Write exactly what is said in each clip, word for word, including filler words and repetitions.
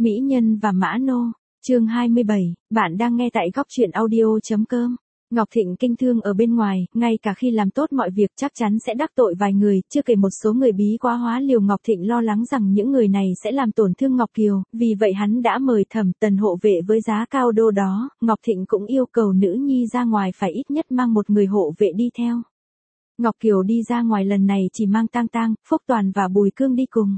Mỹ Nhân và Mã Nô, chương hai mươi bảy, bạn đang nghe tại góc truyện audio.com. Ngọc Thịnh kinh thương ở bên ngoài, ngay cả khi làm tốt mọi việc chắc chắn sẽ đắc tội vài người, chưa kể một số người bí quá hóa liều. Ngọc Thịnh lo lắng rằng những người này sẽ làm tổn thương Ngọc Kiều, vì vậy hắn đã mời Thẩm Tần hộ vệ với giá cao đô đó. Ngọc Thịnh cũng yêu cầu nữ nhi ra ngoài phải ít nhất mang một người hộ vệ đi theo. Ngọc Kiều đi ra ngoài lần này chỉ mang Tang Tang, Phúc Toàn và Bùi Cương đi cùng.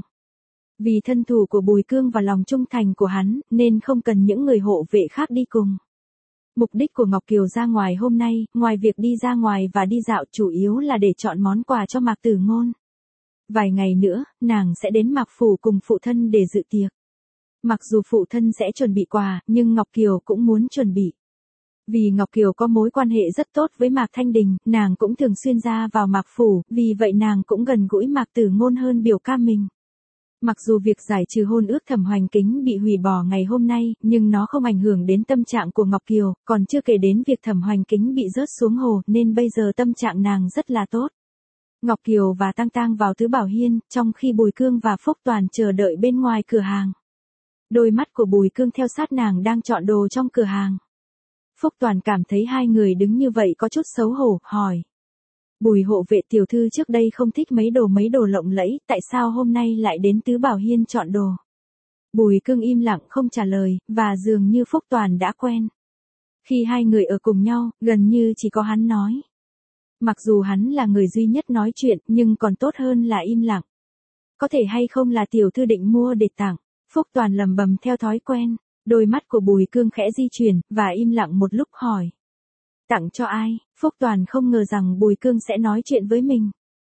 Vì thân thủ của Bùi Cương và lòng trung thành của hắn, nên không cần những người hộ vệ khác đi cùng. Mục đích của Ngọc Kiều ra ngoài hôm nay, ngoài việc đi ra ngoài và đi dạo, chủ yếu là để chọn món quà cho Mạc Tử Ngôn. Vài ngày nữa, nàng sẽ đến Mạc Phủ cùng phụ thân để dự tiệc. Mặc dù phụ thân sẽ chuẩn bị quà, nhưng Ngọc Kiều cũng muốn chuẩn bị. Vì Ngọc Kiều có mối quan hệ rất tốt với Mạc Thanh Đình, nàng cũng thường xuyên ra vào Mạc Phủ, vì vậy nàng cũng gần gũi Mạc Tử Ngôn hơn biểu ca mình. Mặc dù việc giải trừ hôn ước Thẩm Hoành Kính bị hủy bỏ ngày hôm nay, nhưng nó không ảnh hưởng đến tâm trạng của Ngọc Kiều, còn chưa kể đến việc Thẩm Hoành Kính bị rớt xuống hồ, nên bây giờ tâm trạng nàng rất là tốt. Ngọc Kiều và Tang Tang vào Tứ Bảo Hiên, trong khi Bùi Cương và Phúc Toàn chờ đợi bên ngoài cửa hàng. Đôi mắt của Bùi Cương theo sát nàng đang chọn đồ trong cửa hàng. Phúc Toàn cảm thấy hai người đứng như vậy có chút xấu hổ, hỏi. Bùi hộ vệ tiểu thư trước đây không thích mấy đồ mấy đồ lộng lẫy, tại sao hôm nay lại đến Tứ Bảo Hiên chọn đồ? Bùi Cương im lặng không trả lời, và dường như Phúc Toàn đã quen. Khi hai người ở cùng nhau, gần như chỉ có hắn nói. Mặc dù hắn là người duy nhất nói chuyện, nhưng còn tốt hơn là im lặng. Có thể hay không là tiểu thư định mua để tặng? Phúc Toàn lầm bầm theo thói quen. Đôi mắt của Bùi Cương khẽ di chuyển, và im lặng một lúc hỏi. Tặng cho ai? Phúc Toàn không ngờ rằng Bùi Cương sẽ nói chuyện với mình.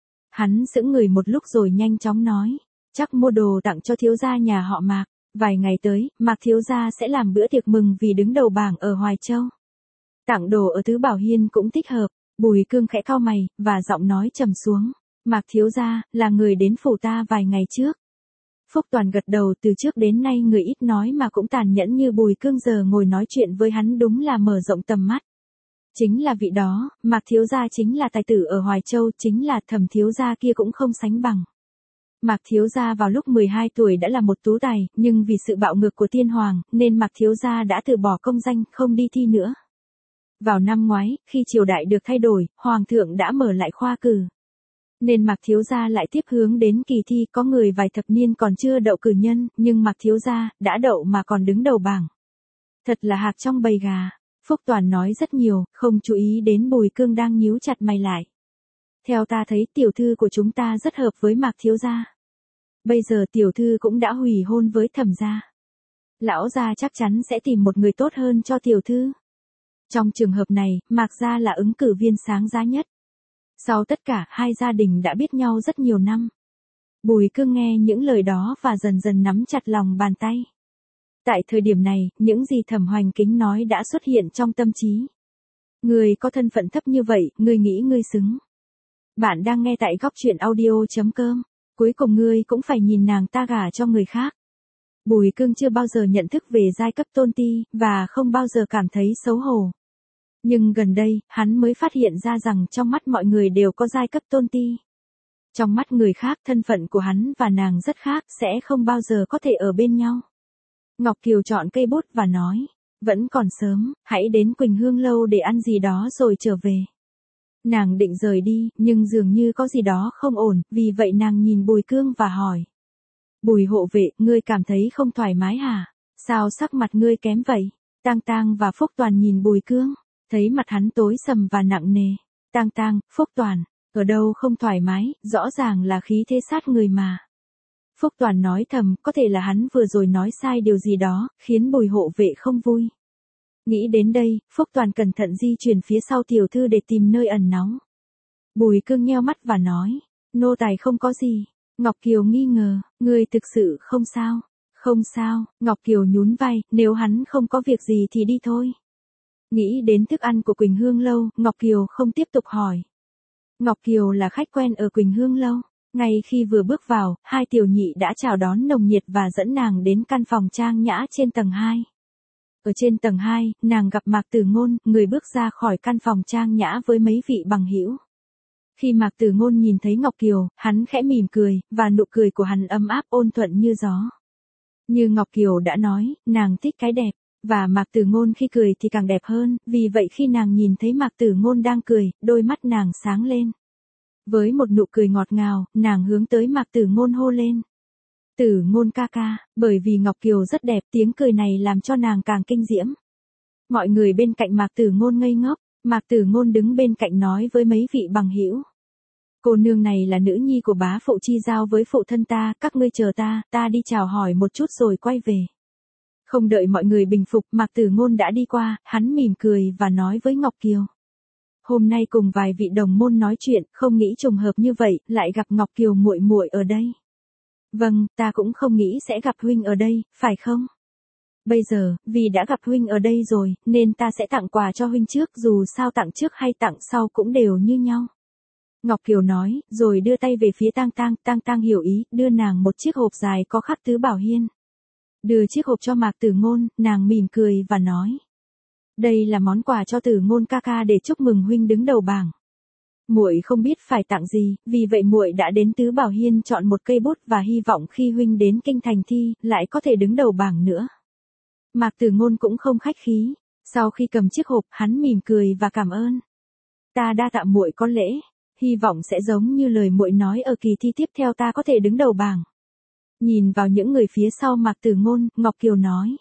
Hắn sững người một lúc rồi nhanh chóng nói. Chắc mua đồ tặng cho thiếu gia nhà họ Mạc. Vài ngày tới, Mạc thiếu gia sẽ làm bữa tiệc mừng vì đứng đầu bảng ở Hoài Châu. Tặng đồ ở Tứ Bảo Hiên cũng thích hợp. Bùi Cương khẽ cau mày, và giọng nói trầm xuống. Mạc thiếu gia, là người đến phủ ta vài ngày trước. Phúc Toàn gật đầu, từ trước đến nay người ít nói mà cũng tàn nhẫn như Bùi Cương giờ ngồi nói chuyện với hắn đúng là mở rộng tầm mắt. Chính là vị đó, Mạc thiếu gia chính là tài tử ở Hoài Châu, chính là Thẩm thiếu gia kia cũng không sánh bằng. Mạc thiếu gia vào lúc mười hai tuổi đã là một tú tài, nhưng vì sự bạo ngược của Tiên Hoàng, nên Mạc thiếu gia đã từ bỏ công danh, không đi thi nữa. Vào năm ngoái, khi triều đại được thay đổi, Hoàng thượng đã mở lại khoa cử. Nên Mạc thiếu gia lại tiếp hướng đến kỳ thi, có người vài thập niên còn chưa đậu cử nhân, nhưng Mạc thiếu gia đã đậu mà còn đứng đầu bảng. Thật là hạc trong bầy gà. Phúc Toàn nói rất nhiều, không chú ý đến Bùi Cương đang nhíu chặt mày lại. Theo ta thấy tiểu thư của chúng ta rất hợp với Mạc thiếu gia. Bây giờ tiểu thư cũng đã hủy hôn với Thẩm gia. Lão gia chắc chắn sẽ tìm một người tốt hơn cho tiểu thư. Trong trường hợp này, Mạc gia là ứng cử viên sáng giá nhất. Sau tất cả, hai gia đình đã biết nhau rất nhiều năm. Bùi Cương nghe những lời đó và dần dần nắm chặt lòng bàn tay. Tại thời điểm này, những gì Thẩm Hoành Kính nói đã xuất hiện trong tâm trí. Người có thân phận thấp như vậy, ngươi nghĩ ngươi xứng. Bạn đang nghe tại góc truyện audio.com. Cuối cùng ngươi cũng phải nhìn nàng ta gả cho người khác. Bùi Cương chưa bao giờ nhận thức về giai cấp tôn ti, và không bao giờ cảm thấy xấu hổ. Nhưng gần đây, hắn mới phát hiện ra rằng trong mắt mọi người đều có giai cấp tôn ti. Trong mắt người khác, thân phận của hắn và nàng rất khác, sẽ không bao giờ có thể ở bên nhau. Ngọc Kiều chọn cây bút và nói, vẫn còn sớm, hãy đến Quỳnh Hương Lâu để ăn gì đó rồi trở về. Nàng định rời đi, nhưng dường như có gì đó không ổn, vì vậy nàng nhìn Bùi Cương và hỏi. Bùi hộ vệ, ngươi cảm thấy không thoải mái hả? Sao sắc mặt ngươi kém vậy? Tang Tang và Phúc Toàn nhìn Bùi Cương, thấy mặt hắn tối sầm và nặng nề. Tang Tang, Phúc Toàn, ở đâu không thoải mái, rõ ràng là khí thế sát người mà. Phúc Toàn nói thầm, có thể là hắn vừa rồi nói sai điều gì đó, khiến Bùi hộ vệ không vui. Nghĩ đến đây, Phúc Toàn cẩn thận di chuyển phía sau tiểu thư để tìm nơi ẩn náu. Bùi Cương nheo mắt và nói, nô tài không có gì. Ngọc Kiều nghi ngờ, ngươi thực sự không sao? Không sao, Ngọc Kiều nhún vai, nếu hắn không có việc gì thì đi thôi. Nghĩ đến thức ăn của Quỳnh Hương Lâu, Ngọc Kiều không tiếp tục hỏi. Ngọc Kiều là khách quen ở Quỳnh Hương Lâu. Ngay khi vừa bước vào, hai tiểu nhị đã chào đón nồng nhiệt và dẫn nàng đến căn phòng trang nhã trên tầng hai. Ở trên tầng hai, nàng gặp Mạc Tử Ngôn, người bước ra khỏi căn phòng trang nhã với mấy vị bằng hữu. Khi Mạc Tử Ngôn nhìn thấy Ngọc Kiều, hắn khẽ mỉm cười, và nụ cười của hắn ấm áp ôn thuận như gió. Như Ngọc Kiều đã nói, nàng thích cái đẹp, và Mạc Tử Ngôn khi cười thì càng đẹp hơn, vì vậy khi nàng nhìn thấy Mạc Tử Ngôn đang cười, đôi mắt nàng sáng lên. Với một nụ cười ngọt ngào, nàng hướng tới Mạc Tử Ngôn hô lên. Tử Ngôn ca ca, bởi vì Ngọc Kiều rất đẹp, tiếng cười này làm cho nàng càng kinh diễm. Mọi người bên cạnh Mạc Tử Ngôn ngây ngốc, Mạc Tử Ngôn đứng bên cạnh nói với mấy vị bằng hữu. Cô nương này là nữ nhi của bá phụ chi giao với phụ thân ta, các ngươi chờ ta, ta đi chào hỏi một chút rồi quay về. Không đợi mọi người bình phục, Mạc Tử Ngôn đã đi qua, hắn mỉm cười và nói với Ngọc Kiều. Hôm nay cùng vài vị đồng môn nói chuyện, không nghĩ trùng hợp như vậy, lại gặp Ngọc Kiều muội muội ở đây. Vâng, ta cũng không nghĩ sẽ gặp huynh ở đây, phải không? Bây giờ, vì đã gặp huynh ở đây rồi, nên ta sẽ tặng quà cho huynh trước, dù sao tặng trước hay tặng sau cũng đều như nhau. Ngọc Kiều nói, rồi đưa tay về phía Tang Tang, Tang Tang hiểu ý, đưa nàng một chiếc hộp dài có khắc tứ bảo hiên. Đưa chiếc hộp cho Mạc Tử Ngôn, nàng mỉm cười và nói. Đây là món quà cho Tử Ngôn ca ca để chúc mừng huynh đứng đầu bảng. Muội không biết phải tặng gì, vì vậy muội đã đến Tứ Bảo Hiên chọn một cây bút và hy vọng khi huynh đến kinh thành thi, lại có thể đứng đầu bảng nữa. Mạc Tử Ngôn cũng không khách khí, sau khi cầm chiếc hộp, hắn mỉm cười và cảm ơn. Ta đa tạ muội có lễ, hy vọng sẽ giống như lời muội nói ở kỳ thi tiếp theo ta có thể đứng đầu bảng. Nhìn vào những người phía sau Mạc Tử Ngôn, Ngọc Kiều nói.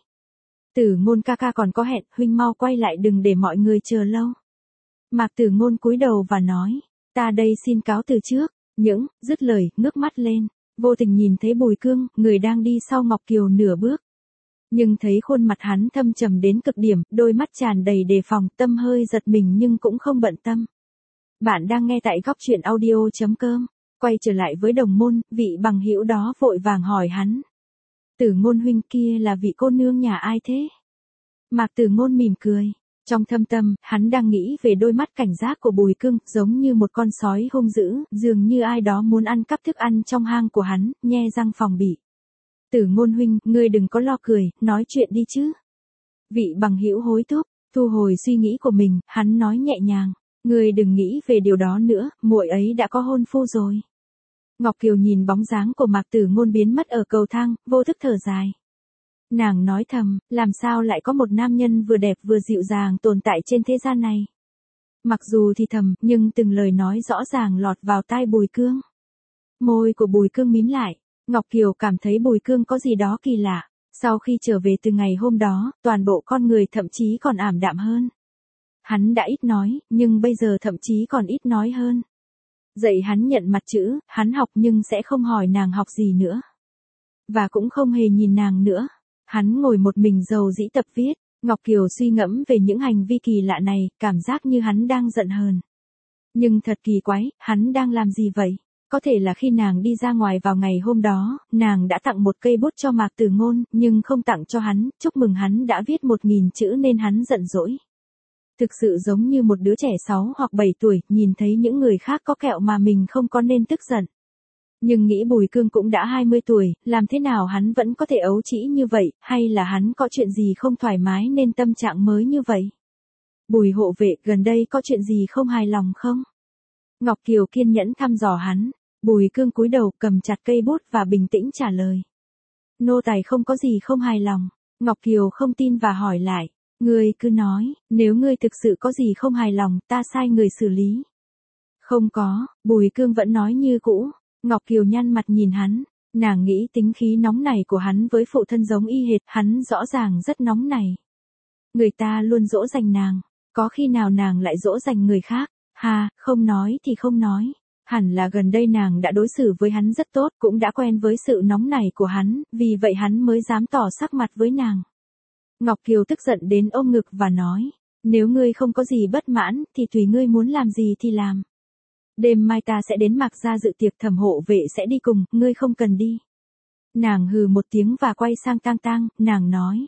Tử Ngôn ca ca còn có hẹn, huynh mau quay lại đừng để mọi người chờ lâu. Mạc Tử Ngôn cúi đầu và nói, ta đây xin cáo từ trước, những, dứt lời, ngước mắt lên, vô tình nhìn thấy Bùi Cương, người đang đi sau Ngọc Kiều nửa bước. Nhưng thấy khuôn mặt hắn thâm trầm đến cực điểm, đôi mắt tràn đầy đề phòng, tâm hơi giật mình nhưng cũng không bận tâm. Bạn đang nghe tại góc truyện audio chấm com, quay trở lại với đồng môn, vị bằng hữu đó vội vàng hỏi hắn. Tử Ngôn huynh kia là vị cô nương nhà ai thế? Mạc Tử Ngôn mỉm cười. Trong thâm tâm, hắn đang nghĩ về đôi mắt cảnh giác của Bùi Cương, giống như một con sói hung dữ, dường như ai đó muốn ăn cắp thức ăn trong hang của hắn, nhe răng phòng bị. Tử Ngôn huynh, ngươi đừng có lo cười, nói chuyện đi chứ. Vị bằng hữu hối thúc, thu hồi suy nghĩ của mình, hắn nói nhẹ nhàng, ngươi đừng nghĩ về điều đó nữa, muội ấy đã có hôn phu rồi. Ngọc Kiều nhìn bóng dáng của Mạc Tử Ngôn biến mất ở cầu thang, vô thức thở dài. Nàng nói thầm, làm sao lại có một nam nhân vừa đẹp vừa dịu dàng tồn tại trên thế gian này. Mặc dù thì thầm, nhưng từng lời nói rõ ràng lọt vào tai Bùi Cương. Môi của Bùi Cương mím lại, Ngọc Kiều cảm thấy Bùi Cương có gì đó kỳ lạ. Sau khi trở về từ ngày hôm đó, toàn bộ con người thậm chí còn ảm đạm hơn. Hắn đã ít nói, nhưng bây giờ thậm chí còn ít nói hơn. Dạy hắn nhận mặt chữ, hắn học nhưng sẽ không hỏi nàng học gì nữa. Và cũng không hề nhìn nàng nữa. Hắn ngồi một mình rầu rĩ tập viết, Ngọc Kiều suy ngẫm về những hành vi kỳ lạ này, cảm giác như hắn đang giận hờn. Nhưng thật kỳ quái, hắn đang làm gì vậy? Có thể là khi nàng đi ra ngoài vào ngày hôm đó, nàng đã tặng một cây bút cho Mạc Tử Ngôn, nhưng không tặng cho hắn, chúc mừng hắn đã viết một nghìn chữ nên hắn giận dỗi. Thực sự giống như một đứa trẻ sáu hoặc bảy tuổi, nhìn thấy những người khác có kẹo mà mình không có nên tức giận. Nhưng nghĩ Bùi Cương cũng đã hai mươi tuổi, làm thế nào hắn vẫn có thể ấu trĩ như vậy, hay là hắn có chuyện gì không thoải mái nên tâm trạng mới như vậy? Bùi hộ vệ, gần đây có chuyện gì không hài lòng không? Ngọc Kiều kiên nhẫn thăm dò hắn, Bùi Cương cúi đầu cầm chặt cây bút và bình tĩnh trả lời. Nô tài không có gì không hài lòng, Ngọc Kiều không tin và hỏi lại, ngươi cứ nói, nếu ngươi thực sự có gì không hài lòng, ta sai người xử lý. Không có, Bùi Cương vẫn nói như cũ. Ngọc Kiều nhăn mặt nhìn hắn, nàng nghĩ tính khí nóng này của hắn với phụ thân giống y hệt, hắn rõ ràng rất nóng này. Người ta luôn dỗ dành nàng, có khi nào nàng lại dỗ dành người khác, ha, không nói thì không nói. Hẳn là gần đây nàng đã đối xử với hắn rất tốt, cũng đã quen với sự nóng này của hắn, vì vậy hắn mới dám tỏ sắc mặt với nàng. Ngọc Kiều tức giận đến ôm ngực và nói, nếu ngươi không có gì bất mãn, thì tùy ngươi muốn làm gì thì làm. Đêm mai ta sẽ đến Mạc gia dự tiệc, Thẩm hộ vệ sẽ đi cùng, ngươi không cần đi. Nàng hừ một tiếng và quay sang Tang Tang, nàng nói.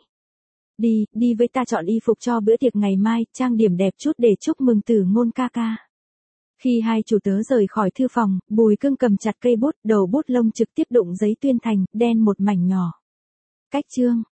Đi, đi với ta chọn y phục cho bữa tiệc ngày mai, trang điểm đẹp chút để chúc mừng Tử Ngôn ca ca. Khi hai chủ tớ rời khỏi thư phòng, Bùi Cương cầm chặt cây bút, đầu bút lông trực tiếp đụng giấy tuyên thành, đen một mảnh nhỏ. Cách chương.